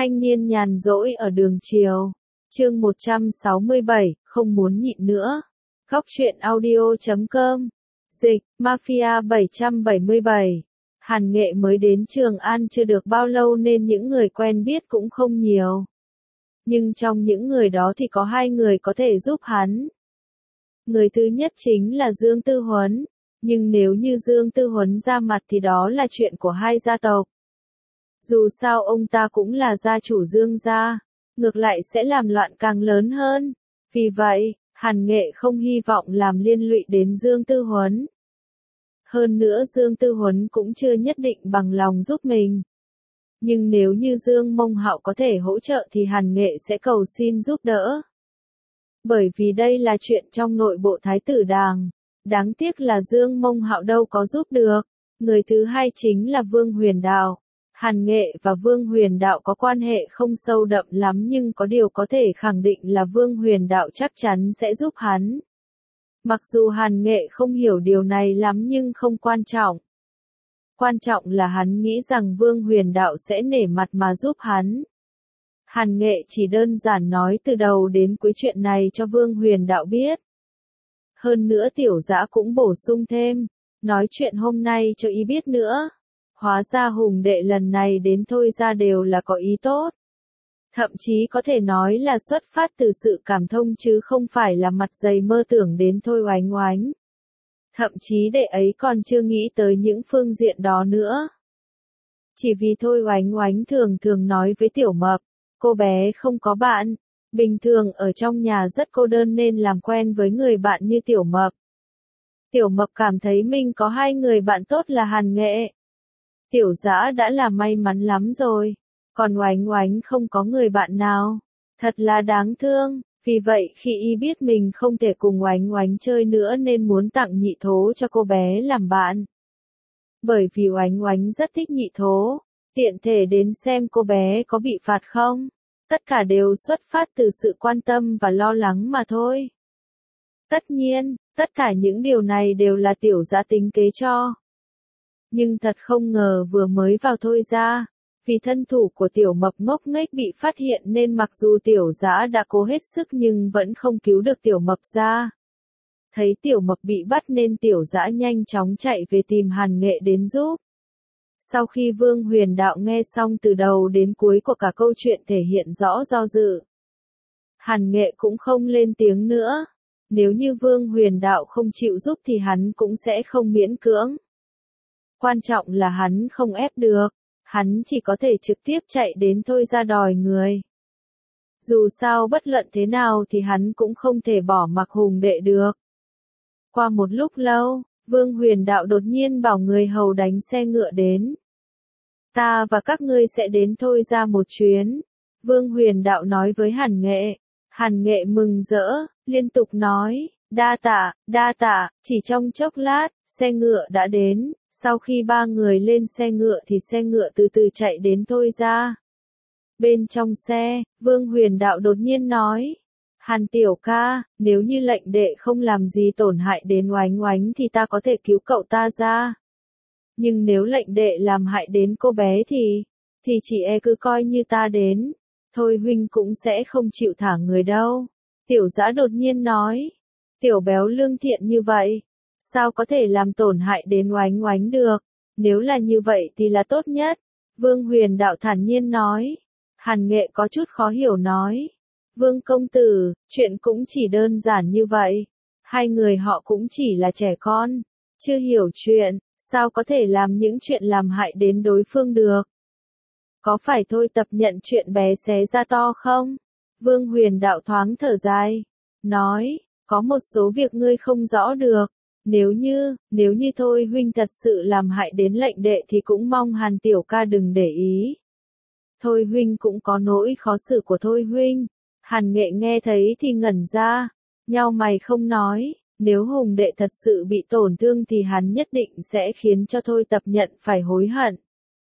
Thanh niên nhàn rỗi ở đường chiều. Chương 167, không muốn nhịn nữa. Góc truyện audio.com. Dịch, Mafia 777. Hàn Nghệ mới đến Trường An chưa được bao lâu nên những người quen biết cũng không nhiều. Nhưng trong những người đó thì có hai người có thể giúp hắn. Người thứ nhất chính là Dương Tư Huấn. Nhưng nếu như Dương Tư Huấn ra mặt thì đó là chuyện của hai gia tộc. Dù sao ông ta cũng là gia chủ Dương gia, ngược lại sẽ làm loạn càng lớn hơn. Vì vậy, Hàn Nghệ không hy vọng làm liên lụy đến Dương Tư Huấn. Hơn nữa Dương Tư Huấn cũng chưa nhất định bằng lòng giúp mình. Nhưng nếu như Dương Mông Hạo có thể hỗ trợ thì Hàn Nghệ sẽ cầu xin giúp đỡ. Bởi vì đây là chuyện trong nội bộ Thái tử Đàng. Đáng tiếc là Dương Mông Hạo đâu có giúp được. Người thứ hai chính là Vương Huyền Đạo. Hàn Nghệ và Vương Huyền Đạo có quan hệ không sâu đậm lắm nhưng có điều có thể khẳng định là Vương Huyền Đạo chắc chắn sẽ giúp hắn. Mặc dù Hàn Nghệ không hiểu điều này lắm nhưng không quan trọng. Quan trọng là hắn nghĩ rằng Vương Huyền Đạo sẽ nể mặt mà giúp hắn. Hàn Nghệ chỉ đơn giản nói từ đầu đến cuối chuyện này cho Vương Huyền Đạo biết. Hơn nữa Tiểu Dã cũng bổ sung thêm, nói chuyện hôm nay cho y biết nữa. Hóa ra Hùng đệ lần này đến Thôi Gia đều là có ý tốt. Thậm chí có thể nói là xuất phát từ sự cảm thông chứ không phải là mặt dày mơ tưởng đến Thôi Oánh Oánh. Thậm chí đệ ấy còn chưa nghĩ tới những phương diện đó nữa. Chỉ vì Thôi Oánh Oánh thường thường nói với Tiểu Mập, cô bé không có bạn, bình thường ở trong nhà rất cô đơn nên làm quen với người bạn như Tiểu Mập. Tiểu Mập cảm thấy mình có hai người bạn tốt là Hàn Nghệ. Tiểu Dã đã là may mắn lắm rồi, còn Oánh Oánh không có người bạn nào, thật là đáng thương, vì vậy khi y biết mình không thể cùng Oánh Oánh chơi nữa nên muốn tặng Nhị Thố cho cô bé làm bạn. Bởi vì Oánh Oánh rất thích Nhị Thố, tiện thể đến xem cô bé có bị phạt không, tất cả đều xuất phát từ sự quan tâm và lo lắng mà thôi. Tất nhiên, tất cả những điều này đều là Tiểu Dã tính kế cho. Nhưng thật không ngờ vừa mới vào Thôi Gia, vì thân thủ của Tiểu Mập ngốc nghếch bị phát hiện nên mặc dù Tiểu Dã đã cố hết sức nhưng vẫn không cứu được Tiểu Mập ra. Thấy Tiểu Mập bị bắt nên Tiểu Dã nhanh chóng chạy về tìm Hàn Nghệ đến giúp. Sau khi Vương Huyền Đạo nghe xong từ đầu đến cuối của cả câu chuyện thể hiện rõ do dự. Hàn Nghệ cũng không lên tiếng nữa. Nếu như Vương Huyền Đạo không chịu giúp thì hắn cũng sẽ không miễn cưỡng. Quan trọng là hắn không ép được, hắn chỉ có thể trực tiếp chạy đến Thôi Gia đòi người. Dù sao bất luận thế nào thì hắn cũng không thể bỏ mặc Hùng đệ được. Qua một lúc lâu, Vương Huyền Đạo đột nhiên bảo người hầu đánh xe ngựa đến. Ta và các ngươi sẽ đến Thôi Gia một chuyến. Vương Huyền Đạo nói với Hàn Nghệ. Hàn Nghệ mừng rỡ, liên tục nói, đa tạ, chỉ trong chốc lát, xe ngựa đã đến. Sau khi ba người lên xe ngựa thì xe ngựa từ từ chạy đến Thôi Gia. Bên trong xe, Vương Huyền Đạo đột nhiên nói. Hàn tiểu ca, nếu như lệnh đệ không làm gì tổn hại đến Oánh Oánh thì ta có thể cứu cậu ta ra. Nhưng nếu lệnh đệ làm hại đến cô bé thì chị cứ coi như ta đến. Thôi huynh cũng sẽ không chịu thả người đâu. Tiểu Dã đột nhiên nói. Tiểu béo lương thiện như vậy. Sao có thể làm tổn hại đến Oánh Oánh được? Nếu là như vậy thì là tốt nhất. Vương Huyền Đạo thản nhiên nói. Hàn Nghệ có chút khó hiểu nói. Vương công tử, chuyện cũng chỉ đơn giản như vậy. Hai người họ cũng chỉ là trẻ con. Chưa hiểu chuyện, sao có thể làm những chuyện làm hại đến đối phương được? Có phải Thôi Tập nhận chuyện bé xé ra to không? Vương Huyền Đạo thoáng thở dài. Nói, có một số việc ngươi không rõ được. Nếu như Thôi huynh thật sự làm hại đến lệnh đệ thì cũng mong Hàn tiểu ca đừng để ý. Thôi huynh cũng có nỗi khó xử của Thôi huynh. Hàn Nghệ nghe thấy thì ngẩn ra, nhau mày không nói, nếu Hùng đệ thật sự bị tổn thương thì hắn nhất định sẽ khiến cho Thôi Tập nhận phải hối hận.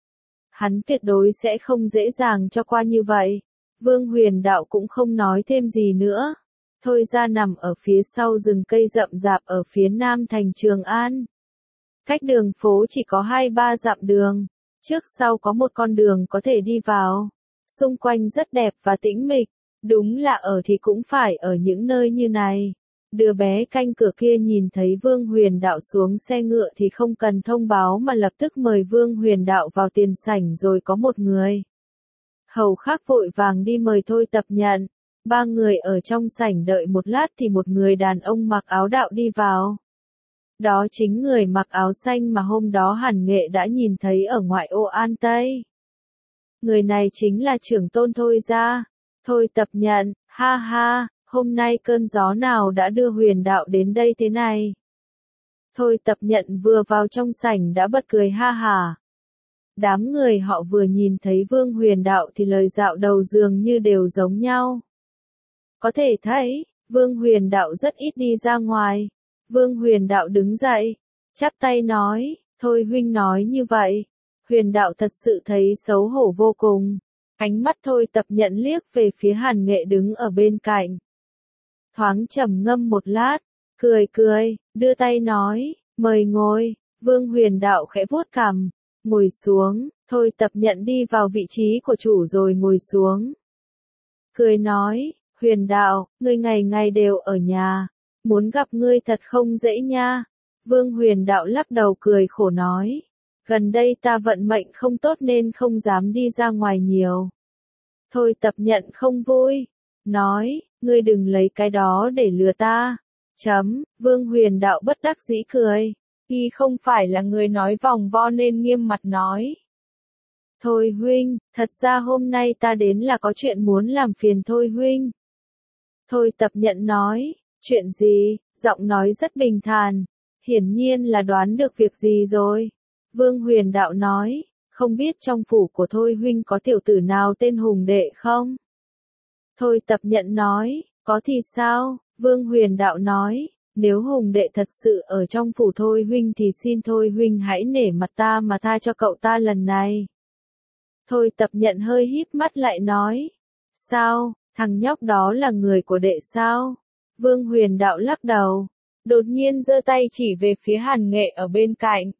Hắn tuyệt đối sẽ không dễ dàng cho qua như vậy. Vương Huyền Đạo cũng không nói thêm gì nữa. Thôi Gia nằm ở phía sau rừng cây rậm rạp ở phía nam thành Trường An. Cách đường phố chỉ có 2-3 dặm đường, trước sau có một con đường có thể đi vào. xung quanh rất đẹp và tĩnh mịch, đúng là ở thì cũng phải ở những nơi như này. Đứa bé canh cửa kia nhìn thấy Vương Huyền Đạo xuống xe ngựa thì không cần thông báo mà lập tức mời Vương Huyền Đạo vào tiền sảnh, rồi có một người hầu khác vội vàng đi mời Thôi Tập Nhận. Ba người ở trong sảnh đợi một lát thì một người đàn ông mặc áo đạo đi vào. Đó chính người mặc áo xanh mà hôm đó Hàn Nghệ đã nhìn thấy ở ngoại ô An Tây. Người này chính là trưởng tôn Thôi gia. Thôi Tập Nhận, ha ha, hôm nay cơn gió nào đã đưa Huyền Đạo đến đây thế này? Thôi Tập Nhận vừa vào trong sảnh đã bật cười ha hả. Đám người họ vừa nhìn thấy Vương Huyền Đạo thì lời dạo đầu dường như đều giống nhau. Có thể thấy, Vương Huyền Đạo rất ít đi ra ngoài. Vương Huyền Đạo đứng dậy, chắp tay nói, thôi huynh nói như vậy. Huyền Đạo thật sự thấy xấu hổ vô cùng. Ánh mắt Thôi Tập Nhận liếc về phía Hàn Nghệ đứng ở bên cạnh. Thoáng trầm ngâm một lát, cười cười, đưa tay nói, mời ngồi. Vương Huyền Đạo khẽ vuốt cằm, ngồi xuống. Thôi Tập Nhận đi vào vị trí của chủ rồi ngồi xuống. Cười nói, Huyền Đạo, ngươi ngày ngày đều ở nhà, muốn gặp ngươi thật không dễ nha. Vương Huyền Đạo lắc đầu cười khổ nói, gần đây ta vận mệnh không tốt nên không dám đi ra ngoài nhiều. Thôi Tập Nhận không vui, nói, ngươi đừng lấy cái đó để lừa ta. Vương Huyền Đạo bất đắc dĩ cười, y không phải là người nói vòng vo nên nghiêm mặt nói. Thôi huynh, thật ra hôm nay ta đến là có chuyện muốn làm phiền Thôi huynh. Thôi Tập Nhận nói, chuyện gì? Giọng nói rất bình thản, hiển nhiên là đoán được việc gì rồi. Vương Huyền Đạo nói, không biết trong phủ của Thôi huynh có tiểu tử nào tên Hùng Đệ không? Thôi Tập Nhận nói, có thì sao? Vương Huyền Đạo nói, nếu Hùng Đệ thật sự ở trong phủ Thôi huynh thì xin Thôi huynh hãy nể mặt ta mà tha cho cậu ta lần này. Thôi Tập Nhận hơi híp mắt lại nói, sao, thằng nhóc đó là người của đệ sao? Vương Huyền Đạo lắc đầu, đột nhiên giơ tay chỉ về phía Hàn Nghệ ở bên cạnh.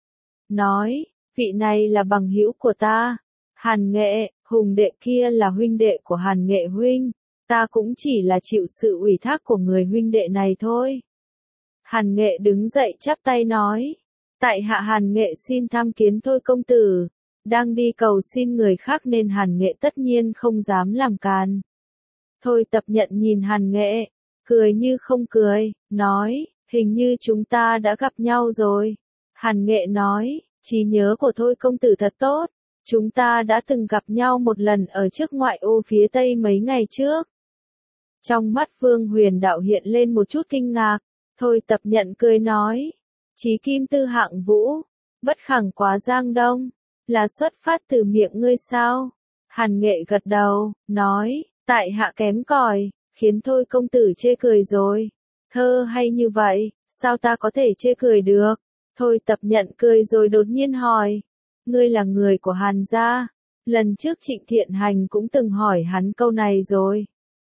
Nói, vị này là bằng hữu của ta. Hàn Nghệ, Hùng Đệ kia là huynh đệ của Hàn Nghệ huynh, ta cũng chỉ là chịu sự ủy thác của người huynh đệ này thôi. Hàn Nghệ đứng dậy chắp tay nói, tại hạ Hàn Nghệ xin tham kiến Thôi công tử. Đang đi cầu xin người khác nên Hàn Nghệ tất nhiên không dám làm càn. Thôi Tập Nhận nhìn Hàn Nghệ, cười như không cười, nói, hình như chúng ta đã gặp nhau rồi. Hàn Nghệ nói, trí nhớ của Thôi công tử thật tốt, chúng ta đã từng gặp nhau một lần ở trước ngoại ô phía tây mấy ngày trước. Trong mắt Vương Huyền Đạo hiện lên một chút kinh ngạc, Thôi Tập Nhận cười nói, chí kim tư hạng vũ, bất khẳng quá giang đông, là xuất phát từ miệng ngươi sao? Hàn Nghệ gật đầu, nói, tại hạ kém cỏi, khiến Thôi công tử chê cười rồi. Thơ hay như vậy, sao ta có thể chê cười được? Thôi Tập Nhận cười rồi đột nhiên hỏi, ngươi là người của Hàn gia? Lần trước Trịnh Thiện Hành cũng từng hỏi hắn câu này rồi.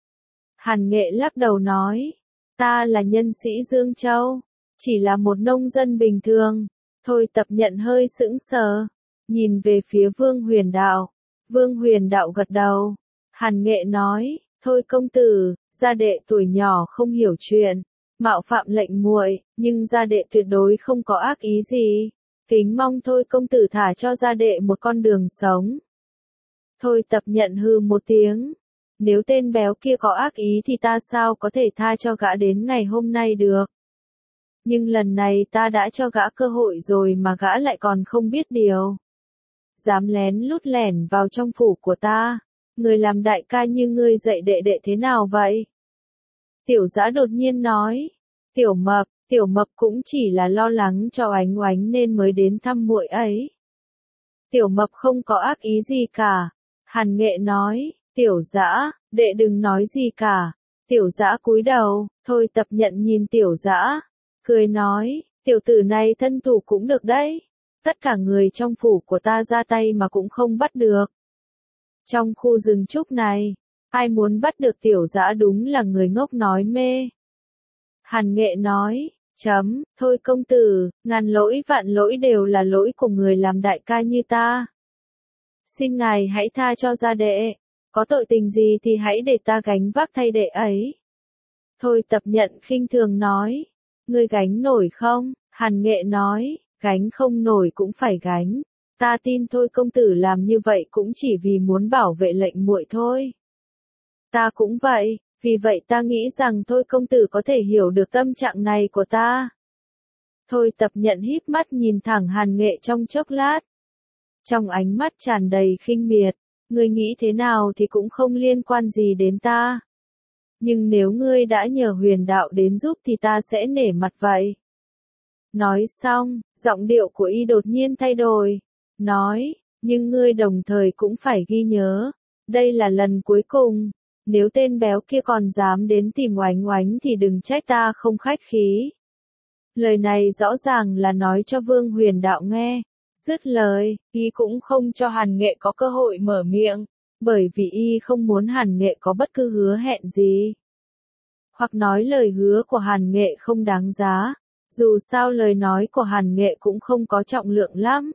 Hàn Nghệ lắc đầu nói, ta là nhân sĩ Dương Châu, chỉ là một nông dân bình thường. Thôi Tập Nhận hơi sững sờ, nhìn về phía Vương Huyền Đạo. Vương Huyền Đạo gật đầu. Hàn Nghệ nói, thôi công tử, gia đệ tuổi nhỏ không hiểu chuyện, mạo phạm lệnh muội, nhưng gia đệ tuyệt đối không có ác ý gì. Kính mong Thôi công tử thả cho gia đệ một con đường sống. Thôi Tập Nhận hừ một tiếng. Nếu tên béo kia có ác ý thì ta sao có thể tha cho gã đến ngày hôm nay được. Nhưng lần này ta đã cho gã cơ hội rồi mà gã lại còn không biết điều. Dám lén lút lẻn vào trong phủ của ta. Người làm đại ca như ngươi dạy đệ đệ thế nào vậy? Tiểu Dã đột nhiên nói. Tiểu Mập cũng chỉ là lo lắng cho Oánh Oánh nên mới đến thăm muội ấy. Tiểu Mập không có ác ý gì cả. Hàn Nghệ nói, Tiểu Dã, đệ đừng nói gì cả. Tiểu Dã cúi đầu, Thôi Tập Nhận nhìn Tiểu Dã, cười nói, tiểu tử này thân thủ cũng được đấy. Tất cả người trong phủ của ta ra tay mà cũng không bắt được. Trong khu rừng trúc này, ai muốn bắt được Tiểu Dã đúng là người ngốc nói mê. Hàn Nghệ nói, thôi công tử, ngàn lỗi vạn lỗi đều là lỗi của người làm đại ca như ta. Xin ngài hãy tha cho gia đệ. Có tội tình gì thì hãy để ta gánh vác thay đệ ấy. Thôi Tập Nhận khinh thường nói. Ngươi gánh nổi không? Hàn Nghệ nói, gánh không nổi cũng phải gánh. Ta tin Thôi công tử làm như vậy cũng chỉ vì muốn bảo vệ lệnh muội thôi. Ta cũng vậy, vì vậy ta nghĩ rằng Thôi công tử có thể hiểu được tâm trạng này của ta. Thôi Tập Nhận híp mắt nhìn thẳng Hàn Nghệ trong chốc lát. Trong ánh mắt tràn đầy khinh miệt, ngươi nghĩ thế nào thì cũng không liên quan gì đến ta. Nhưng nếu ngươi đã nhờ Huyền Đạo đến giúp thì ta sẽ nể mặt vậy. Nói xong, giọng điệu của y đột nhiên thay đổi. Nói, nhưng ngươi đồng thời cũng phải ghi nhớ. Đây là lần cuối cùng. Nếu tên béo kia còn dám đến tìm Oánh Oánh thì đừng trách ta không khách khí. Lời này rõ ràng là nói cho Vương Huyền Đạo nghe. Dứt lời, y cũng không cho Hàn Nghệ có cơ hội mở miệng, bởi vì y không muốn Hàn Nghệ có bất cứ hứa hẹn gì. Hoặc nói lời hứa của Hàn Nghệ không đáng giá, dù sao lời nói của Hàn Nghệ cũng không có trọng lượng lắm.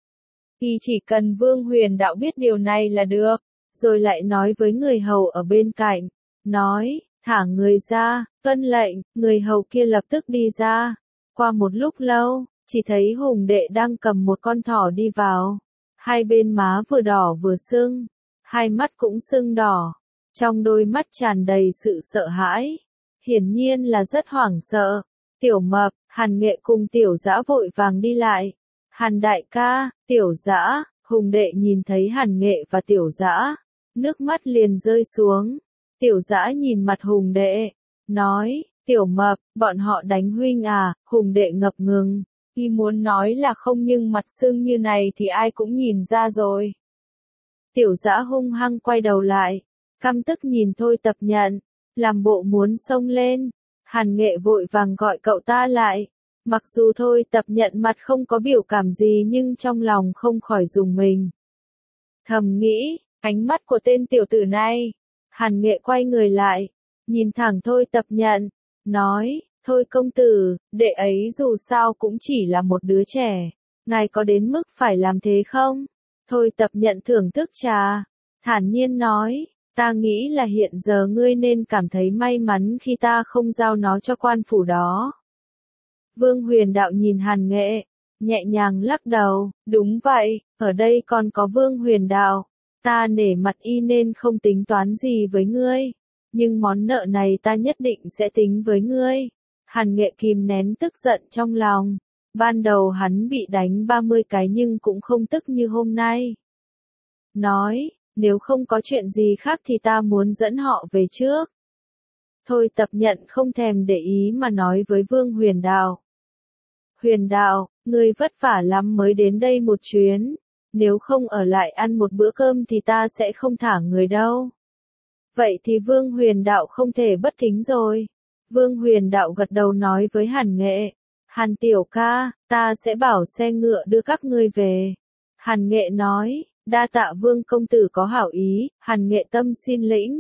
Y chỉ cần Vương Huyền Đạo biết điều này là được, rồi lại nói với người hầu ở bên cạnh, nói, thả người ra, tuân lệnh, người hầu kia lập tức đi ra. Qua một lúc lâu, chỉ thấy Hùng Đệ đang cầm một con thỏ đi vào. Hai bên má vừa đỏ vừa sưng, hai mắt cũng sưng đỏ, trong đôi mắt tràn đầy sự sợ hãi. Hiển nhiên là rất hoảng sợ. Tiểu Mập, Hàn Nghệ cùng Tiểu Dã vội vàng đi lại. Hàn đại ca, Tiểu Dã, Hùng Đệ nhìn thấy Hàn Nghệ và Tiểu Dã, nước mắt liền rơi xuống. Tiểu Dã nhìn mặt Hùng Đệ, nói, Tiểu Mập, bọn họ đánh huynh à? Hùng Đệ ngập ngừng. Y muốn nói là không nhưng mặt sưng như này thì ai cũng nhìn ra rồi. Tiểu Dã hung hăng quay đầu lại, căm tức nhìn Thôi Tập Nhận, làm bộ muốn xông lên. Hàn Nghệ vội vàng gọi cậu ta lại. Mặc dù Thôi Tập Nhận mặt không có biểu cảm gì nhưng trong lòng không khỏi rùng mình. Thầm nghĩ, ánh mắt của tên tiểu tử này. Hàn Nghệ quay người lại, nhìn thẳng Thôi Tập Nhận, nói, Thôi công tử, đệ ấy dù sao cũng chỉ là một đứa trẻ. Ngài có đến mức phải làm thế không? Thôi Tập Nhận thưởng thức trà, thản nhiên nói, ta nghĩ là hiện giờ ngươi nên cảm thấy may mắn khi ta không giao nó cho quan phủ đó. Vương Huyền Đạo nhìn Hàn Nghệ, nhẹ nhàng lắc đầu, đúng vậy, ở đây còn có Vương Huyền Đạo. Ta nể mặt y nên không tính toán gì với ngươi. Nhưng món nợ này ta nhất định sẽ tính với ngươi. Hàn Nghệ kìm nén tức giận trong lòng. Ban đầu hắn bị đánh 30 cái nhưng cũng không tức như hôm nay. Nói, nếu không có chuyện gì khác thì ta muốn dẫn họ về trước. Thôi Tập Nhận không thèm để ý mà nói với Vương Huyền Đạo. Huyền Đạo, ngươi vất vả lắm mới đến đây một chuyến. Nếu không ở lại ăn một bữa cơm thì ta sẽ không thả người đâu. Vậy thì Vương Huyền Đạo không thể bất kính rồi. Vương Huyền Đạo gật đầu nói với Hàn Nghệ. Hàn tiểu ca, ta sẽ bảo xe ngựa đưa các ngươi về. Hàn Nghệ nói, đa tạ Vương công tử có hảo ý, Hàn Nghệ tâm xin lĩnh.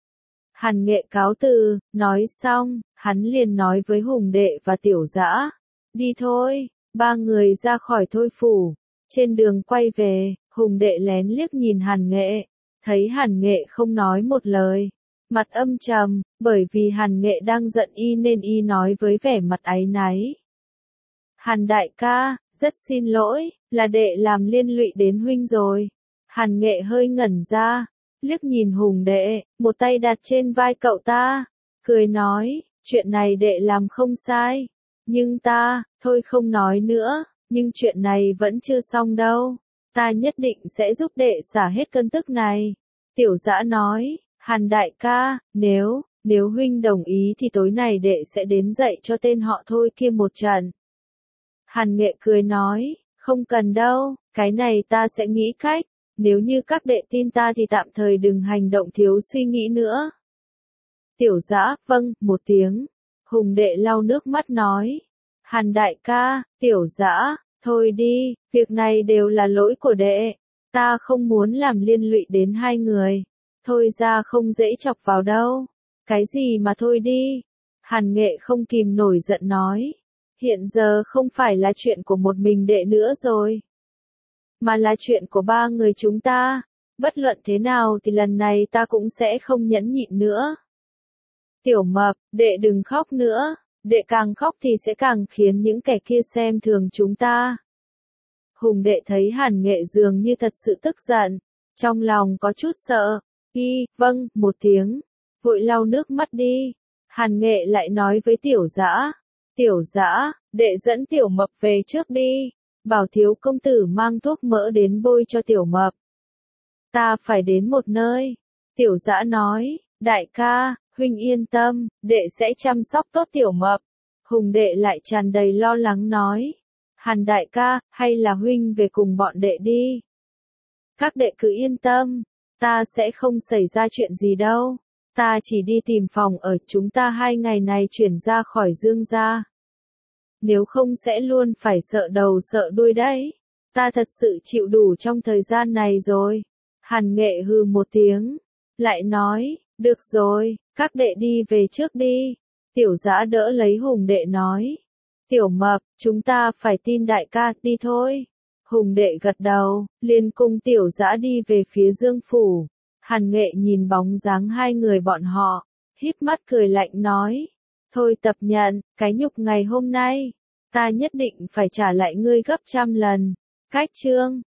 Hàn Nghệ cáo từ, nói xong, hắn liền nói với Hùng Đệ và Tiểu Dã. Đi thôi, ba người ra khỏi Thôi phủ. Trên đường quay về, Hùng Đệ lén liếc nhìn Hàn Nghệ, thấy Hàn Nghệ không nói một lời, mặt âm trầm, bởi vì Hàn Nghệ đang giận y nên y nói với vẻ mặt áy náy. Hàn đại ca, rất xin lỗi, là đệ làm liên lụy đến huynh rồi. Hàn Nghệ hơi ngẩn ra, liếc nhìn Hùng Đệ, một tay đặt trên vai cậu ta, cười nói, chuyện này đệ làm không sai, nhưng ta, thôi không nói nữa. Nhưng chuyện này vẫn chưa xong đâu. Ta nhất định sẽ giúp đệ xả hết cơn tức này. Tiểu Dã nói, Hàn đại ca, nếu huynh đồng ý thì tối này đệ sẽ đến dạy cho tên họ Thôi kia một trận. Hàn Nghệ cười nói, không cần đâu, cái này ta sẽ nghĩ cách. Nếu như các đệ tin ta thì tạm thời đừng hành động thiếu suy nghĩ nữa. Tiểu Dã, vâng, một tiếng. Hùng Đệ lau nước mắt nói. Hàn đại ca, Tiểu Dã, thôi đi, việc này đều là lỗi của đệ. Ta không muốn làm liên lụy đến hai người. Thôi ra không dễ chọc vào đâu. Cái gì mà thôi đi. Hàn Nghệ không kìm nổi giận nói. Hiện giờ không phải là chuyện của một mình đệ nữa rồi. mà là chuyện của ba người chúng ta. Bất luận thế nào thì lần này ta cũng sẽ không nhẫn nhịn nữa. Tiểu Mập, đệ đừng khóc nữa, đệ càng khóc thì sẽ càng khiến những kẻ kia xem thường chúng ta. Hùng đệ thấy Hàn Nghệ dường như thật sự tức giận, trong lòng có chút sợ. Vâng, một tiếng, vội lau nước mắt đi. Hàn Nghệ lại nói với Tiểu Dã, Tiểu Dã, đệ dẫn Tiểu Mập về trước đi, bảo thiếu công tử mang thuốc mỡ đến bôi cho Tiểu Mập. Ta phải đến một nơi. Tiểu Dã nói, đại ca, huynh yên tâm, đệ sẽ chăm sóc tốt Tiểu Mập. Hùng đệ lại tràn đầy lo lắng nói, Hàn đại ca, hay là huynh về cùng bọn đệ đi. Các đệ cứ yên tâm, ta sẽ không xảy ra chuyện gì đâu. Ta chỉ đi tìm phòng ở, chúng ta 2 ngày này chuyển ra khỏi Dương gia. Nếu không sẽ luôn phải sợ đầu sợ đuôi đấy. Ta thật sự chịu đủ trong thời gian này rồi. Hàn Nghệ hừ một tiếng, lại nói, được rồi, các đệ đi về trước đi. Tiểu Dã đỡ lấy Hùng đệ nói, Tiểu Mập, chúng ta phải tin đại ca, đi thôi. Hùng đệ gật đầu, liền cùng Tiểu Dã đi về phía Dương phủ. Hàn Nghệ nhìn bóng dáng hai người bọn họ, híp mắt cười lạnh nói, thôi Tập Nhận, cái nhục ngày hôm nay, ta nhất định phải trả lại ngươi gấp trăm lần. Cách chương